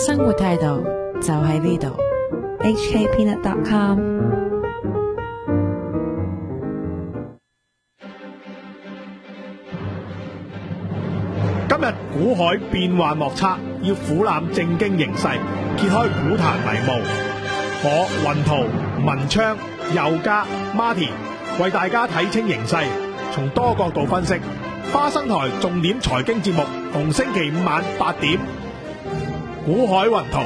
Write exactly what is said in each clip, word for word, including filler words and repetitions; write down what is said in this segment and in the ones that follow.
生活態度就喺呢度 H K peanut dot com。 今日股海變幻莫測，要俯瞰正經形勢，揭開股壇迷霧。我雲圖、文昌、佑嘉、Martin 為大家睇清形勢，從多角度分析。花生台重點財經節目，逢星期五晚八點，股海雲圖。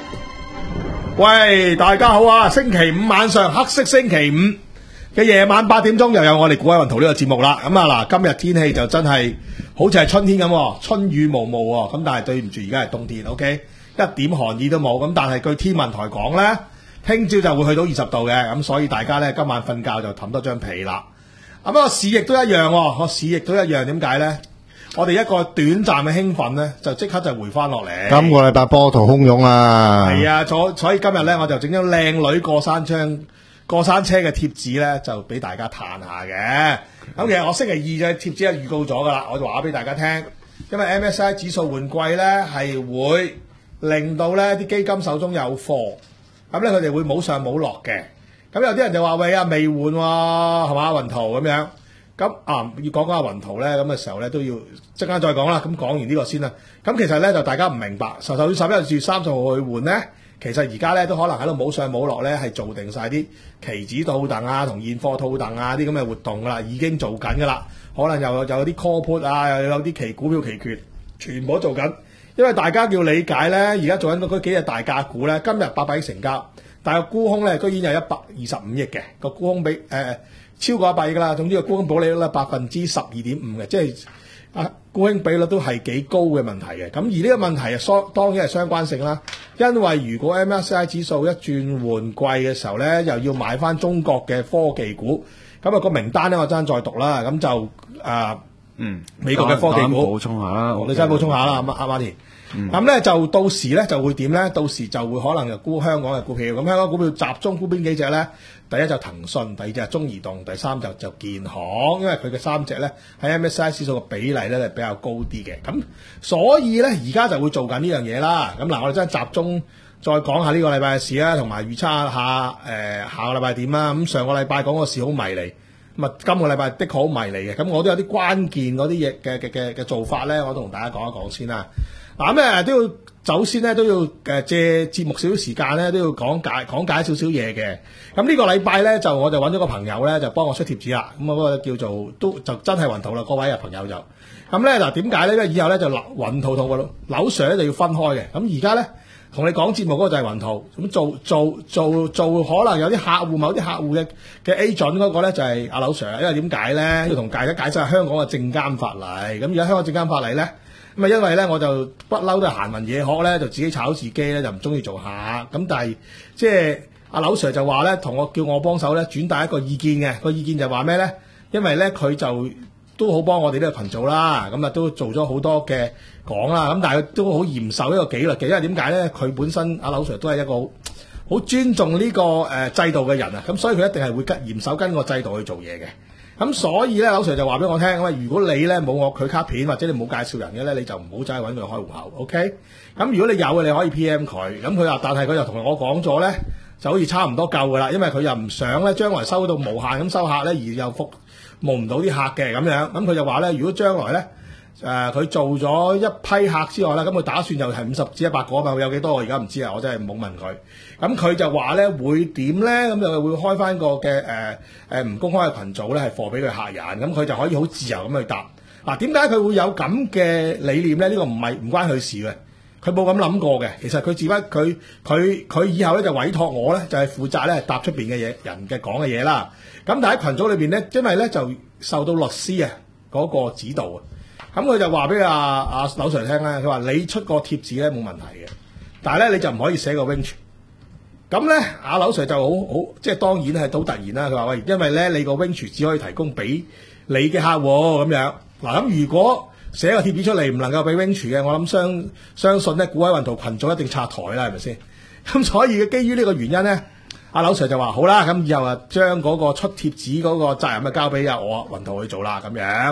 喂，大家好啊！星期五晚上黑色星期五嘅夜晚八點鐘，又有我哋股海雲圖呢個節目啦。咁啊嗱，今日天氣就真係好似係春天咁，春雨無霧。咁但係對唔住，而家係冬天 ，OK， 一點寒意都冇。咁但係據天文台講呢，聽朝就會去到二十度嘅。咁所以大家呢，今晚瞓覺就冚多張被啦。咁啊，個市亦都一樣，個市亦都一樣。點解呢？我哋一個短暫嘅興奮呢，就即刻就回翻落嚟。 今個禮拜波濤洶湧啊！ 係啊，所所以今日呢，我就整咗靚女過山車過山車嘅貼紙呢，就俾大家嘆下嘅。咁其實我星期二嘅貼紙係預告咗噶啦，我就話俾大家聽，因為 M S C I 指數換季呢，係會令到呢啲基金手中有貨，咁呢，佢哋會冇上冇落嘅。咁有啲人就話喂啊未換喎，係嘛雲圖咁樣。咁啊要講講下雲圖咧，咁嘅時候咧都要即刻再講啦。咁講完呢個先啦。咁其實咧就大家唔明白，十十月十一至三十號去換咧，其實而家咧都可能喺度冇上冇落咧，係做定晒啲期指套戥啊，同現貨套戥啊啲咁嘅活動噶啦，已經做緊噶啦。可能又有啲 call put 啊，又有啲期股票期權，全部都做緊。因為大家要理解咧，而家做緊嗰幾隻大價股咧，今日八百億成交。但係沽空咧，居然有一百二十五億嘅個沽空比誒、呃、超過一百億啦。總之個沽空保利率咧百分之十二點五嘅，即係啊沽空比率都係幾高嘅問題嘅。咁而呢個問題啊，相當然係相關性啦。因為如果 M S C I 指數一轉換季嘅時候咧，又要買翻中國嘅科技股，咁、那、啊個名單咧我陣再讀啦。咁就誒、呃、 嗯美國嘅科技股， 補充下啦， 你真係補充下啦，阿阿馬田。咁咧、嗯、就到時咧就會點咧？到時就會可能就沽香港嘅股票。咁香港股票集中沽邊幾隻咧？第一就騰訊，第二隻係中移動，第三就就建行。因為佢嘅三隻咧喺 M S C I 指數嘅比例咧係比較高啲嘅。咁所以咧而家就會做緊呢樣嘢啦。咁嗱，我哋真係集中再講下呢個禮拜嘅事啦，同埋預測下誒、呃、下個禮拜點啦。咁上個禮拜講個市好迷離，咁啊今個禮拜的確好迷離嘅。咁我都有啲關鍵嗰啲嘢嘅嘅嘅嘅做法咧，我同大家講一講先啦。嗱咁誒都要首先咧都要誒借節目少少時間咧都要講解講解少少嘢嘅。咁呢個禮拜咧就我就揾咗個朋友咧就幫我出貼紙啦。咁啊嗰個叫做都就真係雲圖啦，各位啊朋友就咁咧嗱點解咧？因為以後咧就雲圖同個樓 Sir 咧就要分開嘅。咁而家咧同你講節目嗰個就係雲圖，咁做做做做可能有啲客戶某啲客戶嘅嘅 agent 嗰個咧就係阿樓 Sir。因為點解咧？要同大家解釋下香港嘅證監法例。咁而家香港證監法例咧。咁啊，因為咧我就不嬲都係閒文嘢學咧，就自己炒自己咧，就唔中意做客。咁但係即係阿劉 Sir 就話咧，同我叫我幫手咧轉達一個意見嘅。個意見就話咩咧？因為咧佢就都好幫我哋呢個群組啦，咁啊都做咗好多嘅講啦。咁但係佢都好嚴守呢個紀律嘅，因為點解咧？佢本身阿劉 Sir 都係一個好尊重呢個誒制度嘅人啊，咁所以佢一定係會跟嚴守跟個制度去做嘢嘅。咁所以咧，劉 Sir 就話俾我聽，咁如果你咧冇我佢卡片或者你冇介紹人嘅咧，你就唔好走去揾佢開戶口 ，OK？咁如果你有嘅，你可以 P M 佢。咁佢話，但係佢又同我講咗咧，就好似差唔多夠噶啦，因為佢又唔想咧將來收到無限咁收客咧，而又服務唔到啲客嘅咁樣。咁佢就話咧，如果將來咧誒佢做咗一批客之外咧，咁佢打算就係五十至一百個啊嘛，會有幾多我而家唔知啊，我真係冇問佢。咁佢就話咧會點咧？咁就會開翻個嘅誒誒唔公開嘅群組咧，係貨俾佢客人，咁佢就可以好自由咁去答。嗱，點解佢會有咁嘅理念咧？呢、這個唔係唔關佢事嘅，佢冇咁諗過嘅。其實佢自不佢佢佢以後咧就委託我咧，就係、是、負責咧答出邊嘅嘢人嘅講嘅嘢啦。咁但喺群組裏邊咧，因為咧就受到律師啊嗰個指導啊，咁佢就話俾阿阿劉 Sir 聽咧，佢話你出個貼紙咧冇問題嘅，但係咧你就唔可以寫個 range。咁咧，阿劉 Sir 就好好，即係當然係好突然啦。佢話喂，因為咧你個 range 只可以提供俾你嘅客戶咁樣。嗱，咁如果寫個貼紙出嚟唔能夠俾 range 嘅，我諗相相信咧，股海雲圖群組一定拆台啦，係咪先？咁所以基於呢個原因咧，阿劉 Sir 就話好啦，咁以後啊將嗰個出貼紙嗰個責任啊交俾阿我雲圖去做啦，咁樣。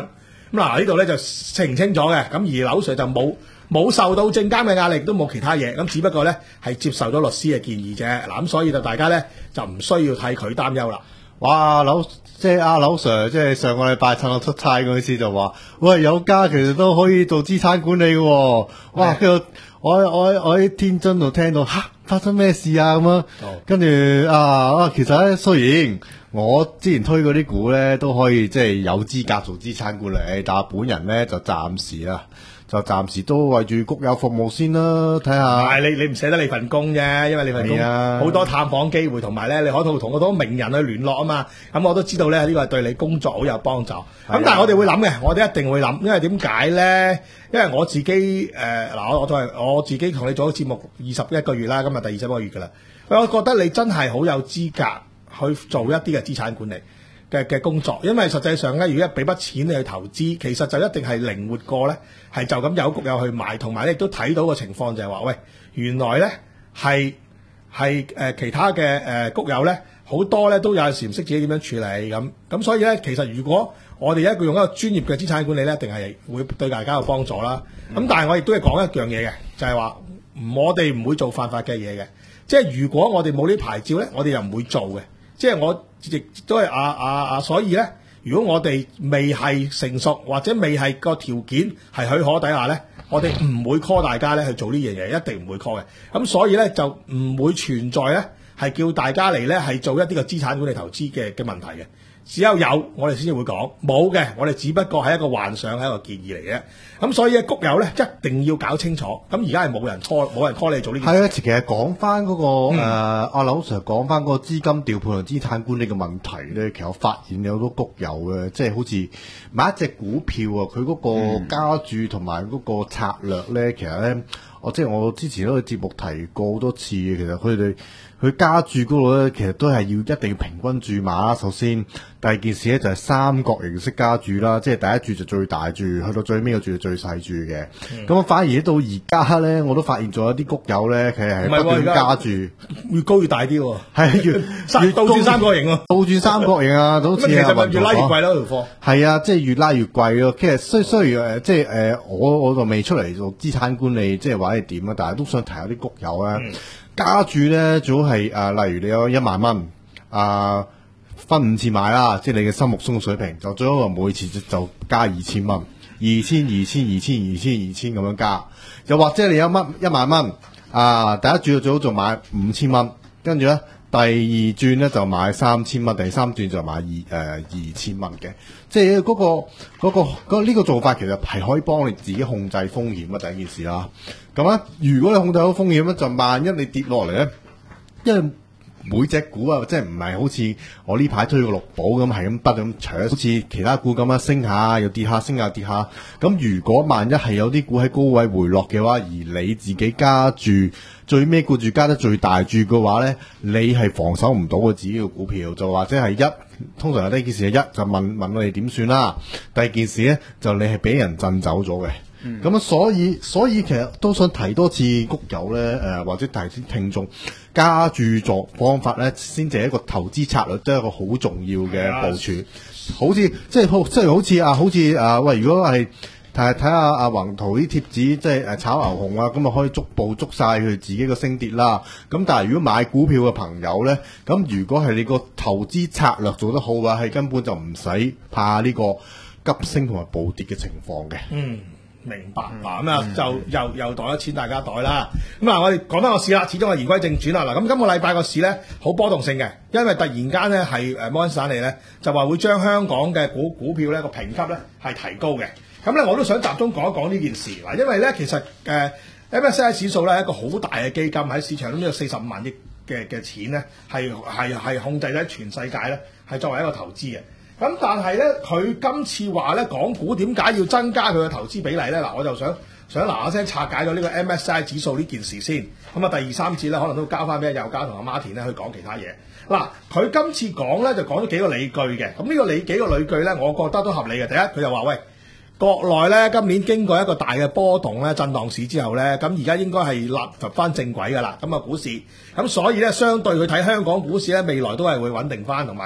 咁嗱呢度咧就澄清咗嘅，咁而劉 Sir 就冇冇受到證監嘅壓力，都冇其他嘢，咁只不過咧係接受咗律師嘅建議啫。嗱咁所以就大家咧就唔需要替佢擔憂啦。 哇，劉即係阿劉 Sir，即係上個禮拜趁我出差嗰陣時就話，喂，有家其實都可以做資產管理嘅喎。哇，跟住我我我喺天津度聽到吓，發生咩事啊咁樣，跟住啊啊，其實咧雖然我之前推嗰啲股咧都可以即係有資格做資產管理，但係本人咧就暫時啊。就暫時都為住谷友服務先啦，睇下。 係你你唔捨得你份工啫，因為你份工好多探訪機會，同埋咧你可以同好多名人去聯絡啊嘛。咁我都知道咧呢個係對你工作好有幫助。咁但係我哋會諗嘅，我哋一定會諗，因為點解咧？因為我自己誒嗱、呃，我我都係我自己同你做咗節目二十一個月啦，今日第二十一個月噶啦。我覺得你真係好有資格去做一啲嘅資產管理嘅嘅工作，因為實際上咧，如果一俾筆錢你去投資，其實就一定係靈活過咧，係就咁有谷友去買，同埋咧亦都睇到個情況就係話，喂，原來咧係係誒其他嘅誒、呃、谷友咧，好多咧都有陣時唔識自己點樣處理咁，咁所以咧其實如果我哋一個用一個專業嘅資產管理咧，一定係會對大家有幫助啦。咁、嗯、但係我亦都係講一樣嘢嘅，就係話我哋唔會做犯法嘅嘢嘅，即係如果我哋冇呢牌照咧，我哋又唔會做嘅。即係我亦都係啊啊啊，所以咧，如果我哋未係成熟或者未係個條件係許可底下咧，我哋唔會 call 大家咧去做呢樣嘢，一定唔會 call 嘅。咁所以咧就唔會存在咧係叫大家嚟咧係做一啲嘅資產管理投資嘅嘅問題嘅。只有有我哋先至會講，冇嘅我哋只不過係一個幻想，係一個建議嚟嘅。咁所以咧谷友咧一定要搞清楚。咁而家係冇人 call 冇人 call 你做呢件事。係啊，其實講翻嗰個誒阿劉 Sir 講翻嗰個資金調配同資產管理嘅問題咧，其實我發現有好多谷友嘅，即係好似買一隻股票啊，佢嗰個加注同埋嗰個策略咧，其實咧我即係我之前都喺節目提過好多次嘅，其實佢哋佢加注嗰度咧，其實都係要一定要平均注碼啦。首先，第二件事咧就係三角形式加注啦，即係第一注就最大注，去到最尾個注就最細注嘅。咁、嗯、反而到而家咧，我都發現咗一啲谷友咧，佢係不斷加注， 越高越大啲喎。 係越越倒轉三角形喎， 倒轉三角形啊，好似其實咪越拉越貴咯條貨。 係啊，即係越拉越貴咯。其實雖雖然誒，即係誒，我我就未出嚟做資產管理，即係話係點啊，但係都想提下啲谷友啊。嗯加注咧，最好係誒，例如你有一萬蚊，啊、呃、分五次買啦，即係你嘅心目中水平，就最好每次就加二千蚊，二千、二千、二千、二千、二千咁樣加。又或者你有乜一萬蚊，啊、呃、第一注最好就買五千蚊，跟住咧第二轉咧就買三千蚊，第三轉就買二誒二千蚊嘅。即係嗰、那個嗰、那個嗰呢、那個這個做法其實係可以幫你自己控制風險嘅第一件事啦。咁咧，如果你控制到風險咧，就萬一你跌落嚟咧，因為每隻股啊，即係唔係好似我呢排推個綠寶咁，係咁不咁搶，好似其他股咁樣升下又跌下，升下跌下。咁如果萬一係有啲股喺高位回落嘅話，而你自己加注最尾顧住加得最大注嘅話咧，你係防守唔到個自己嘅股票，就或者係一通常有呢件事係一就問問我哋點算啦。第二件事咧就你係俾人震走咗嘅。咁啊、嗯，所以所以其實都想提多次谷友咧，誒、呃、或者提啲聽眾加注作方法咧，先至係一個投資策略，都係一個好重要嘅部署。好似即係好即係好似啊，好似啊喂，如果係睇睇下阿宏圖啲貼紙，即係誒炒牛熊啊，咁啊可以逐步捉晒佢自己嘅升跌啦。咁但係如果買股票嘅朋友咧，咁如果係你個投資策略做得好嘅話，係根本就唔使怕呢個急升同埋暴跌嘅情況嘅。 嗯。明白嗱，咁啊、嗯、就又又袋咗錢大家袋啦。咁嗱，我哋講翻個市啦，始終係言歸正傳啦。嗱，咁今個禮拜個市咧好波動性嘅，因為突然間咧係誒摩根士丹利咧就話會將香港嘅股股票咧個評級咧係提高嘅。咁咧我都想集中講一講呢件事嗱，因為咧其實誒、呃、M S C I 指數咧係一個好大嘅基金喺市場，咁有四十五萬億嘅嘅錢咧係係係控制喺全世界咧係作為一個投資嘅。咁但係咧，佢今次話咧，港股點解要增加佢嘅投資比例咧？嗱，我就想想嗱嗱聲拆解咗呢個 M S C I 指數呢件事先。咁啊，第二三節咧，可能都交翻俾阿佑嘉同阿 Martin 咧去講其他嘢。嗱，佢今次講咧就講咗幾個理據嘅。咁呢個理幾個理據咧，我覺得都合理嘅。第一，佢就話喂，國內咧今年經過一個大嘅波動咧，震盪市之後咧，咁而家應該係立翻正軌㗎啦。咁啊，股市咁所以咧，相對去睇香港股市咧，未來都係會穩定翻同埋。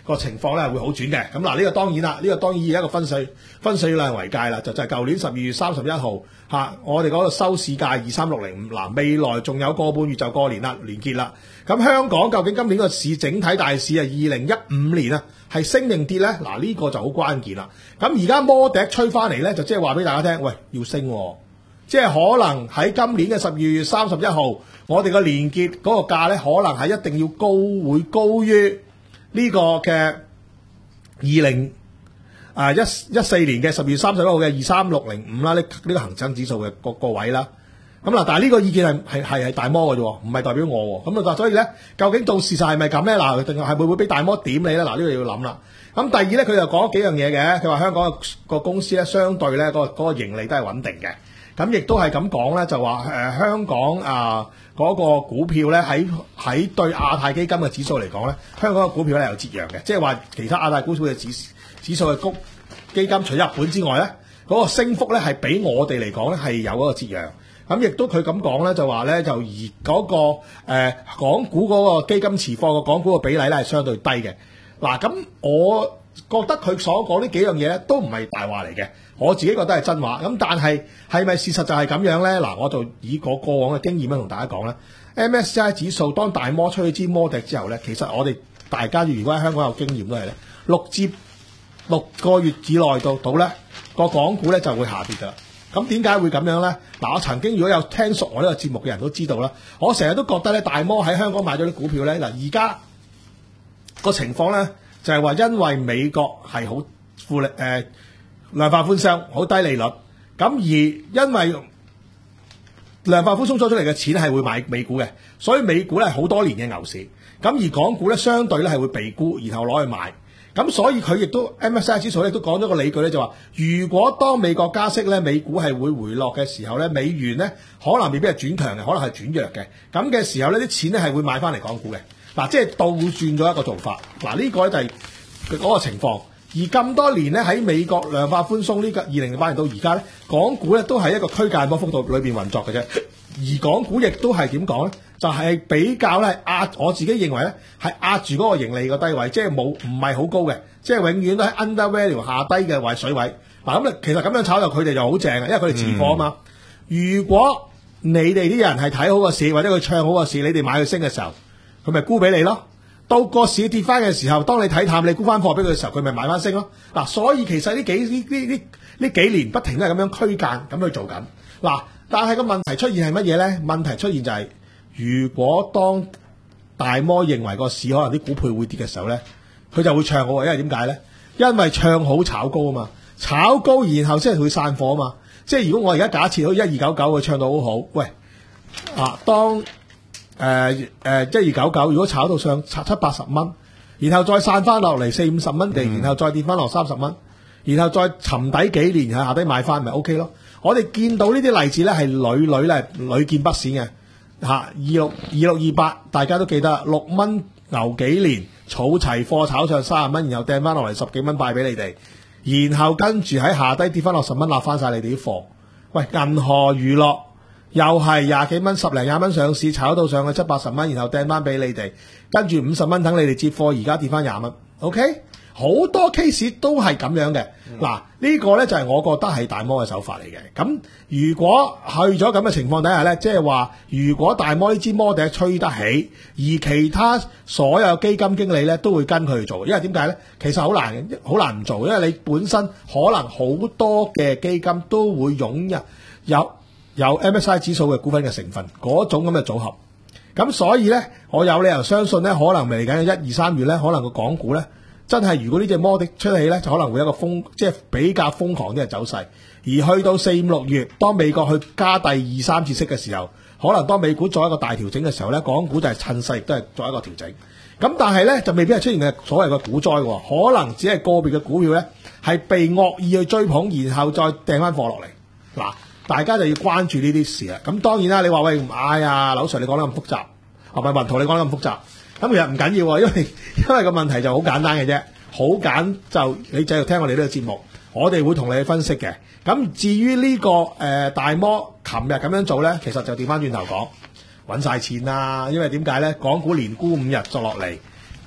個情況咧會好轉嘅。咁嗱，呢個當然啦，呢、這個當然以一個分水分水嶺為界啦，就就係舊年十二月三十一號嚇，我哋嗰個收市價二三六零五，嗱未來仲有個半月就過年啦，年結啦。咁香港究竟今年個市整體大市啊，二零一五年啊係升定跌咧？嗱呢、這個就好關鍵啦。咁而家摩笛吹翻嚟咧，就即係話俾大家聽，喂要升、哦，即係可能喺今年嘅十二月三十一號，我哋個年結嗰個價咧，可能係一定要高，會高於呢個嘅二零啊一一四年嘅十二月三十一號嘅二三六零五啦，呢、這、呢個恒生指數嘅個個位啦。咁嗱，但係呢個意見係係係係大摩嘅啫，唔係代表我喎。咁啊，所以咧，究竟到事實係咪咁咧？嗱，定係會唔會俾大摩點你咧？嗱，呢個要諗啦。咁第二咧，佢就講咗幾樣嘢嘅。佢話香港個公司咧，相對咧嗰個嗰個盈利都係穩定嘅。咁亦都係咁講咧，就話誒、呃、香港啊嗰、那個股票咧，喺喺對亞太基金嘅指數嚟講咧，香港嘅股票咧有折讓嘅，即係話其他亞太股票嘅指指數嘅谷基金除日本之外咧，嗰、那個升幅咧係比我哋嚟講咧係有嗰個折讓。咁亦都佢咁講咧，就話咧就而嗰、那個誒、呃、港股嗰個基金持貨個港股嘅比例咧係相對低嘅。嗱，咁我覺得佢所講呢幾樣嘢咧都唔係大話嚟嘅，我自己覺得係真話。咁但係係咪事實就係咁樣咧？嗱，我就以個過往嘅經驗咧同大家講咧 ，M S C I 指數當大摩吹支摩笛之後咧，其實我哋大家如果喺香港有經驗都係咧，六至六個月之內到到咧個港股咧就會下跌㗎啦。咁點解會咁樣咧？嗱，我曾經如果有聽熟我呢個節目嘅人都知道啦，我成日都覺得咧，大摩喺香港買咗啲股票咧，嗱而家個情況咧就係話因為美國係好負力誒量化寬鬆，好低利率，咁而因為量化寬鬆咗出嚟嘅錢係會買美股嘅，所以美股咧好多年嘅牛市，咁而港股咧相對咧係會被沽，然後攞去買。咁所以佢亦都 M S C I 指數咧都講咗個理據咧，就話如果當美國加息咧，美股係會回落嘅時候咧，美元咧可能未必係轉強嘅，可能係轉弱嘅。咁嘅時候咧，啲錢咧係會買翻嚟港股嘅。嗱，即係倒轉咗一個做法。嗱，呢個咧就係嗰個情況。而咁多年咧喺美國量化寬鬆呢個二零零八年到而家咧，港股咧都係一個區間波幅度裏邊運作嘅啫。而港股亦都係點講咧？就係、是、比較咧壓，我自己認為咧係壓住嗰個盈利個低位，即係冇唔係好高嘅，即係永遠都喺 under value 下低嘅位水位。嗱，咁其實咁樣炒就佢哋就好正嘅，因為佢哋持貨啊嘛。嗯、如果你哋啲人係睇好個市，或者佢唱好個市，你哋買佢升嘅時候，佢咪沽俾你咯。到個市跌翻嘅時候，當你睇淡，你沽翻貨俾佢嘅時候，佢咪買翻升咯。嗱，所以其實呢幾呢呢呢呢幾年不停都係咁樣區間咁去做緊。嗱，但係個問題出現係乜嘢咧？問題出現就係、是。如果當大摩認為個市可能啲股票會跌嘅時候咧，佢就會唱好，因為點解咧？因為唱好炒高啊嘛，炒高然後先係會散貨啊嘛。即係如果我而家假設好一二九九佢唱到好好，喂啊，當誒誒一二九九如果炒到上七七八十蚊，然後再散翻落嚟四五十蚊地，然後再跌翻落三十蚊，然後再沉底幾年，然後下低買翻咪 OK 咯。我哋見到呢啲例子咧係屢屢咧屢見不鮮嘅。嚇，二六二六二八，大家都記得六蚊牛幾年，儲齊貨炒上三十蚊，然後掟翻落嚟十幾蚊派俾你哋，然後跟住喺下低跌翻落十蚊，立翻晒你哋啲貨。喂，銀河娛樂又係廿幾蚊，十零廿蚊上市，炒到上去七八十蚊，然後掟翻俾你哋，跟住五十蚊等你哋接貨，而家跌翻廿蚊。OK，好多 case 都係咁樣嘅。嗱、嗯，呢、這個呢就係我覺得係大摩嘅手法嚟嘅。咁如果去咗咁嘅情況底下呢，即係話如果大摩呢支摩笛吹得起，而其他所有基金經理呢都會跟佢去做，因為點解呢？其實好難好難唔做，因為你本身可能好多嘅基金都會擁有有有 M S C I 指數嘅股份嘅成分嗰種咁嘅組合。咁所以呢，我有理由相信呢，可能嚟緊嘅一二三月呢，可能個港股呢。真係，如果呢隻摩笛出起咧，就可能會有一個瘋，即係比較瘋狂啲嘅走勢。而去到四五六月，當美國去加第二三次息嘅時候，可能當美股做一個大調整嘅時候咧，港股就係趁勢亦都係做一個調整。咁但係咧，就未必係出現嘅所謂嘅股災喎，可能只係個別嘅股票咧係被惡意去追捧，然後再掟翻貨落嚟。嗱，大家就要關注呢啲事啦。咁當然啦，你話喂，哎呀，劉 Sir 你講得咁複雜，係咪文圖你講得咁複雜？咁其實唔緊要喎，因為因為個問題就好簡單嘅啫，好簡就你繼續聽我哋呢個節目，我哋會同你去分析嘅。咁至於呢、這個誒、呃、大摩琴日咁樣做咧，其實就調翻轉頭講，揾晒錢啦。因為點解咧？港股連沽五日作落嚟，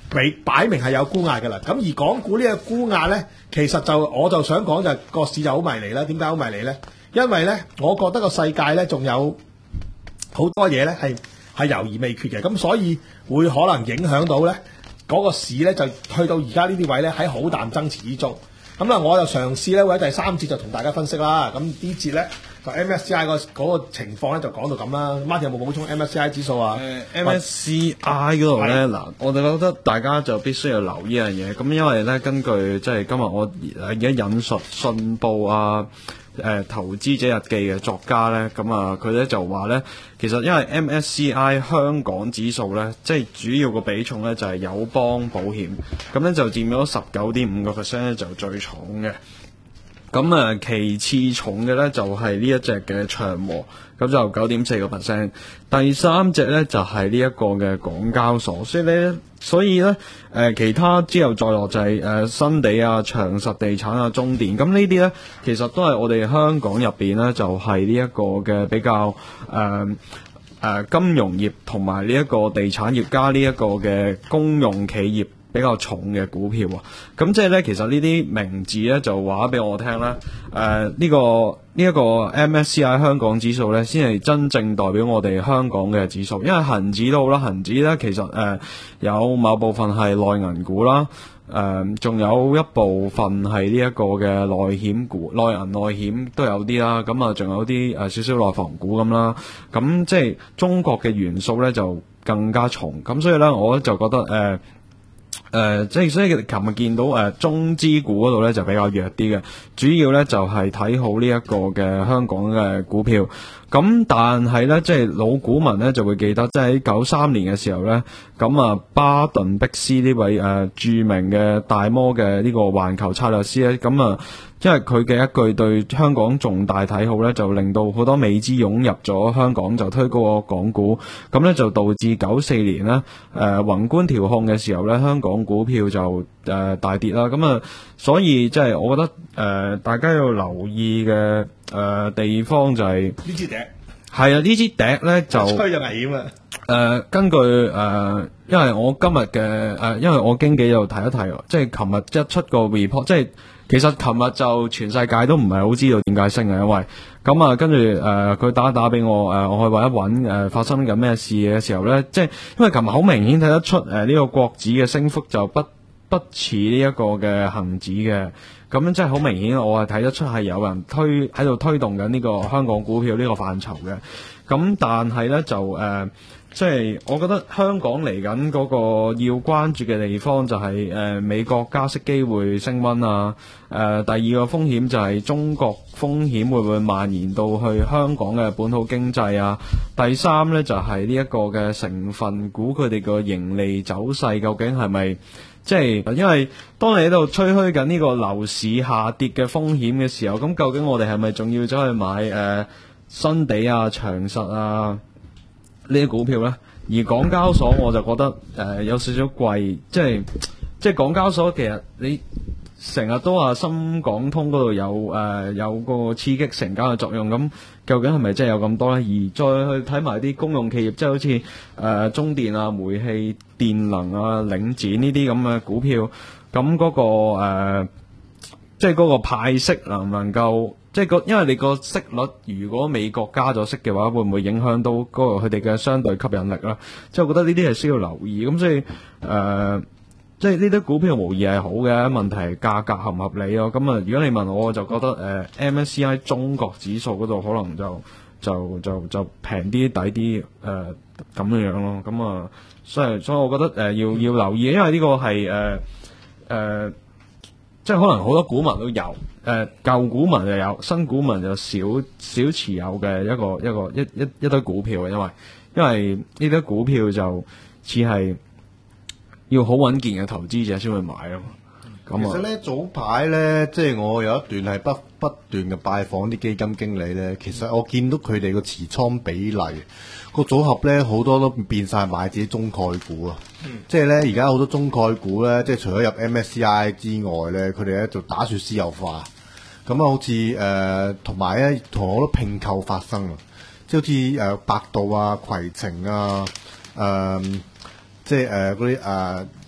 俾擺明係有沽壓㗎啦。咁而港股呢個沽壓咧，其實就我就想講就係個市就好迷離啦。點解好迷離咧？因為咧，我覺得個世界咧仲有好多嘢咧係係猶豫未決嘅，咁所以會可能影響到咧嗰個市咧就去到而家呢啲位咧喺好淡爭持之中。咁啦，我就嘗試咧喺第三節就同大家分析啦。咁呢節咧就 M S C I 個嗰個情況咧就講到咁啦。Martin 有冇補充 M S C I 指數啊？ 誒 M S C I 嗰度咧嗱，我哋覺得大家就必須要留意一樣嘢。咁因為咧根據即係今日我而家引述信報啊。誒、呃、投資者日記嘅作家咧，咁啊佢咧就話咧，其實因為 M S C I 香港指數咧，即係主要個比重咧就係、是、友邦保險，咁咧就佔咗十九點五個 percent 咧就最重嘅。咁啊，其次重嘅咧就係呢一隻嘅長和，咁就九點四個 percent。第三隻咧就係呢一個嘅港交所，所以咧，所以咧，誒、呃、其他之後再落就係、是、誒、呃、新地啊、長實地產啊、中電，咁呢啲咧其實都係我哋香港入邊咧就係呢一個嘅比較誒誒、呃呃、金融業同埋呢一個地產業加呢一個嘅公用企業比較重嘅股票啊，咁即係咧，其實呢啲名字咧就話俾我聽咧，誒、呃、呢、這個呢一、這個 M S C I 香港指數咧，先係真正代表我哋香港嘅指數，因為恒指都好啦，恒指咧其實誒、呃、有某部分係內銀股啦，誒、呃、仲有一部分係呢一個嘅內險股，內銀內險都有啲啦，咁啊仲有啲誒、呃、少少內房股咁啦，咁即係中國嘅元素咧就更加重，咁所以咧我就覺得誒。呃誒、呃，即係所以，琴日見到誒、呃、中資股嗰度咧就比較弱啲嘅，主要咧就係、是、睇好呢一個嘅香港嘅股票。咁但係咧，即係老股民咧就會記得，即係喺九三年嘅時候咧，咁啊巴頓碧斯呢位誒、呃、著名嘅大摩嘅呢個環球策略師咧，咁啊，因為佢嘅一句對香港重大睇好咧，就令到好多美資湧入咗香港，就推高個港股，咁咧就導致九四年咧誒、呃、宏觀調控嘅時候咧，香港股票就誒、呃、大跌啦。咁啊，所以即係我覺得誒、呃、大家要留意嘅。誒、呃，地方就係、是、 呢支笛， 係啊，呢支笛咧就吹就危險啦。 誒、呃，根據誒、呃，因為我今日嘅誒，因為我經紀又提一提，即係琴日一出個 report，即係其實琴日就全世界都唔係好知道點解升嘅，因為咁啊，跟住誒，佢、呃、打一打俾我，誒、呃，我去搵一搵誒、呃，發生緊咩事嘅時候咧，即係因為琴日好明顯睇得出誒，呢、呃這個國指嘅升幅就不不似呢一個嘅恒指嘅。咁樣真係好明顯，我係睇得出係有人推喺度推動緊呢個香港股票呢個範疇嘅。咁但係呢，就誒，即、呃、係、就是、我覺得香港嚟緊嗰個要關注嘅地方就係、是、誒、呃、美國加息機會升溫啊。誒、呃、第二個風險就係中國風險會唔會蔓延到去香港嘅本土經濟啊？第三呢，就係呢一個嘅成分股佢哋個盈利走勢究竟係咪？即係，因為當你喺度吹噓緊呢個樓市下跌嘅風險嘅時候，咁究竟我哋係咪仲要走去買誒、呃、新地啊、長實啊呢啲股票呢？而港交所我就覺得誒、呃、有少少貴，即係即係港交所其實你成日都話深港通嗰度有誒、呃、有個刺激成交嘅作用，咁究竟係咪真係有咁多呢？而再去睇埋啲公用企業，即係好似誒、呃、中電啊、煤氣、電能啊、領展呢啲咁嘅股票，咁嗰、嗰個誒即係嗰個派息能唔能夠，即係個因為你個息率如果美國加咗息嘅話，會唔會影響到嗰個佢哋嘅相對吸引力啦？即係我覺得呢啲係需要留意，咁所以誒。呃即係呢啲股票無疑係好嘅，問題係價格合唔合理咯。咁啊，如果你問我，我就覺得誒、呃、M S C I 中國指數嗰度可能就就就就平啲抵啲誒咁樣樣咯。咁啊，所以所以我覺得誒、呃、要要留意，因為呢個係誒誒，即係可能好多股民都有誒、呃、舊股民就有，新股民就少少持有嘅一個一個一一一堆股票嘅，因為因為呢啲股票就似係。要好穩健嘅投資者先會買啊嘛。咁其實咧早排咧，即係我有一段係不不斷嘅拜訪啲基金經理咧。其實我見到佢哋個持倉比例個組合咧，好多都變晒買自己中概股啊。嗯、即係咧，而家好多中概股咧，即係除咗入 M S C I 之外咧，佢哋咧就打算私有化。咁啊，好似誒同埋咧，同好多併購發生啊。即係好似誒、呃、百度啊、攜程啊、誒、呃。即係誒嗰啲誒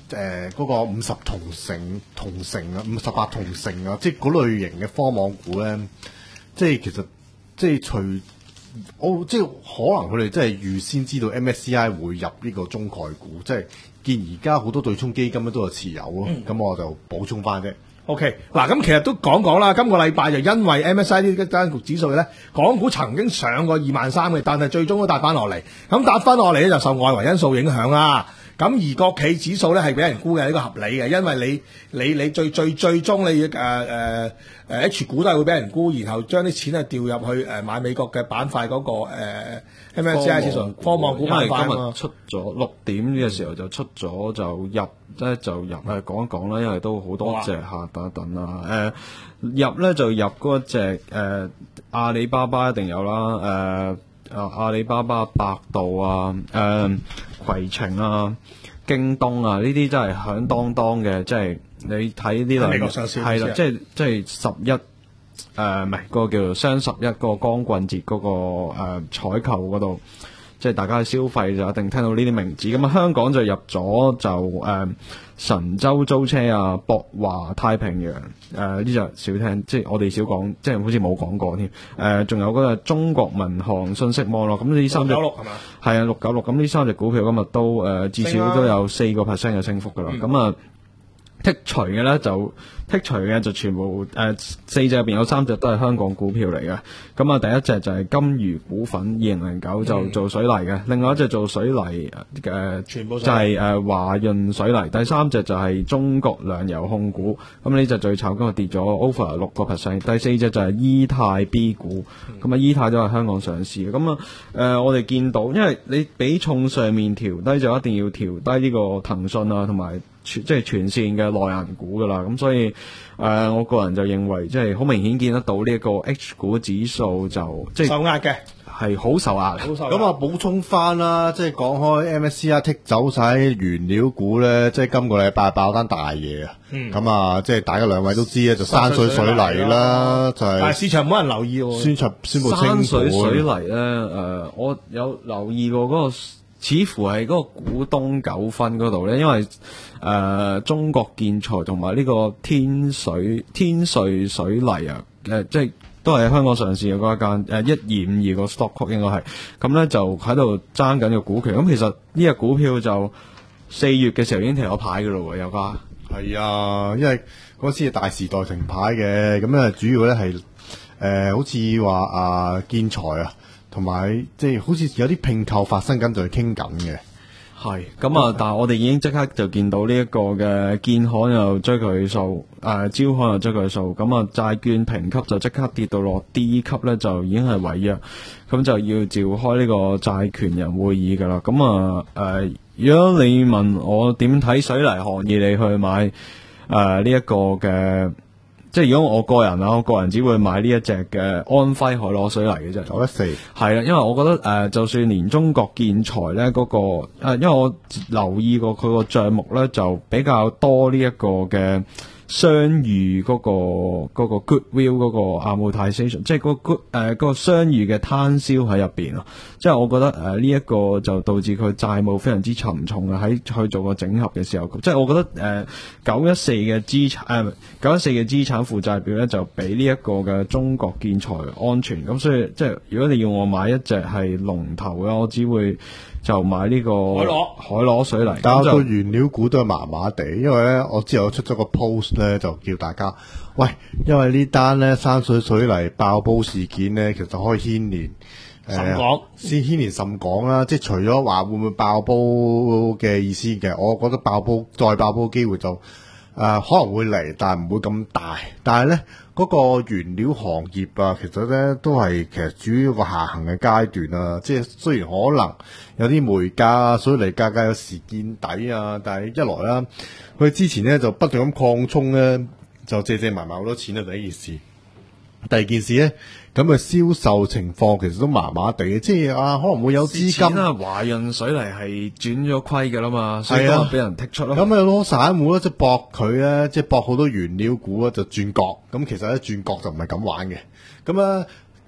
誒嗰個五十同城同城啊，五十八同城啊，即係嗰類型嘅科網股咧，即係其實即係除我即係可能佢哋真係預先知道 M S C I 會入呢個中概股，即係見而家好多對沖基金咧都有持有咯，咁、嗯、我就補充翻啫。 OK， 嗱咁其實都講講啦，今個禮拜就因為 M S C I 呢間局指數咧，港股曾經上過二萬三嘅，但係最終都跌翻落嚟，咁跌翻落嚟咧就受外圍因素影響啦。咁而國企指數咧係俾人估嘅，呢個合理嘅，因為你你你最最最終你誒誒誒 H 股都係會俾人估，然後將啲錢係調入去誒買美國嘅板塊嗰、那個誒、呃、M S C I 指數科網股板塊啊嘛。因為今日出咗六點呢個時候就出咗就入咧就入誒講一講啦，因為都好多隻下等一等啦。誒、呃、入咧就入嗰隻誒阿里巴巴一定有啦，誒、呃。啊！阿里巴巴、百度啊、誒、呃、攜程啊、京東啊，呢啲真係響當當嘅，即係你睇呢兩係啦，即係即係十一誒唔係嗰個叫做雙十一嗰個光棍節嗰、嗰個誒、呃、採購嗰度，即係大家消費就一定聽到呢啲名字。咁啊，香港就入咗就誒、呃、神州租車啊、博華太平洋誒呢隻少聽，即係我哋少講，即係好似冇講過添。誒、呃，仲有嗰個中國民航信息網絡，咁呢三隻六九六係嘛？係啊，六九六。咁呢三隻股票今日都誒、呃、至少都有四個 percent 嘅升幅㗎啦。咁啊、嗯。剔除嘅咧就剔除嘅就全部誒、呃、四隻入邊有三隻都係香港股票嚟嘅。咁啊，第一隻就係金魚股份二零零九就做水泥嘅，嗯、另外一隻做水泥嘅、呃、全部就係誒華潤水泥，第三隻就係中國糧油控股。咁呢隻最慘，今日跌咗 over 六個 percent。第四隻就係伊泰 B 股，咁啊、嗯、伊泰都係香港上市嘅。咁啊誒我哋見到，因為你比重上面調低就一定要調低呢個騰訊啊同埋。即係全線嘅內銀股噶啦，咁所以誒、呃，我個人就認為即係好明顯見得到呢一個 H 股指數就即係受壓嘅，係好受壓。 咁啊，補充翻啦，即係講開 M S C I 剔走晒原料股咧，即係今個禮拜爆單大嘢啊！咁、嗯、啊，即係大家兩位都知咧，就山水水泥啦，就係。但係市場冇人留意喎。宣傳宣布清盤。山水水泥咧，誒、呃，我有留意過嗰、那個。似乎係嗰個股東糾紛嗰度咧，因為誒、呃、中國建材同埋呢個天水天瑞水泥啊，誒、呃、即係都係香港上市嘅嗰一間誒一二五二個 stock code 應該係，咁咧就喺度爭緊個股權。咁其實呢隻股票就四月嘅時候已經停咗牌㗎咯喎，有家係啊，因為嗰次係大時代停牌嘅，咁咧主要咧係誒好似話啊建材啊。同埋即係好似有啲併購發生緊，就係傾緊嘅。 係咁啊！但係我哋已經即刻就見到呢一個嘅建行又追佢數，誒招行又追佢數。咁啊，債券評級就即刻跌到落 D 級咧，就已經係違約，咁就要召開呢個債權人會議噶啦。咁啊誒，如果你問我點睇水泥行業，你去買誒呢一個嘅。即係如果我個人啊，我個人只會買呢一隻嘅安徽海螺水泥嘅啫，九一四係啦，因為我覺得誒、呃，就算連中國建材咧嗰個誒、呃，因為我留意過佢個賬目咧，就比較多呢一個嘅商譽嗰個嗰個 goodwill 嗰個 amortization，即係嗰個 good 誒嗰個商譽嘅攤銷喺入邊啊。即係我覺得誒呢一個就導致佢債務非常之沉重啊！喺去做個整合嘅時候，即係我覺得誒九一四嘅資產誒九一四嘅資產負債表咧，就比呢一個嘅中國建材安全。咁所以即係如果你要我買一隻係龍頭嘅，我只會就買呢個海螺海螺水泥。 但係個原料股都係麻麻地，因為咧我之後出咗個 post 咧，就叫大家喂，因為呢單咧山水水泥爆煲事件咧，其實可以牽連。 甚講先牽連甚講啦，即係除咗話會唔會爆煲嘅意思嘅，我覺得爆煲再爆煲機會就誒、呃、可能會嚟，但係唔會咁大。但係咧嗰個原料行業啊，其實咧都係其實處於一個下行嘅階段啊。即係雖然可能有啲煤價、水泥價格有時見底啊，但係一來啦，佢之前咧就不斷咁擴充咧，就借借埋埋好多錢啊，第一件事。第二件事咧，咁嘅銷售情況其實都麻麻地嘅，即係啊可能會有資金啊，華潤水泥係轉咗虧噶啦嘛，所以都俾人剔出咯。 咁啊攞散戶咧，即係搏佢咧，即係搏好多原料股咧就轉角，咁其實咧轉角就唔係咁玩嘅。咁啊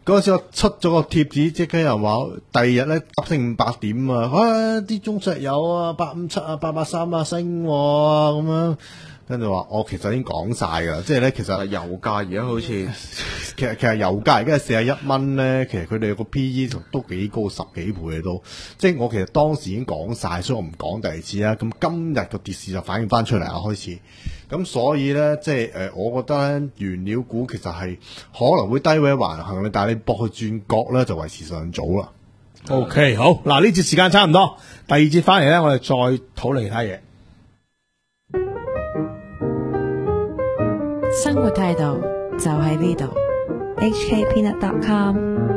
嗰陣時我出咗個貼紙，即刻又話第二日咧急升五百點啊！啊啲中石油啊，八五七啊，八八三啊升咁、啊、樣，跟住話我其實已經講晒㗎啦，即係咧其實油價而家好似其實其實油價而家係四十一蚊咧，其實佢哋個 P E 都幾高，十幾倍嘅都，即係我其實當時已經講晒，所以我唔講第二次啦。咁今日個跌市就反映翻出嚟啊，開始。咁所以咧，即係誒、呃，我覺得咧，原料股其實係可能會低位橫行，但係你搏去轉角咧，就為時尚早啦。 OK，好，嗱呢節時間差唔多，第二節翻嚟咧，我哋再討論其他嘢。 生活態度就喺呢度，H K Peanut dot com。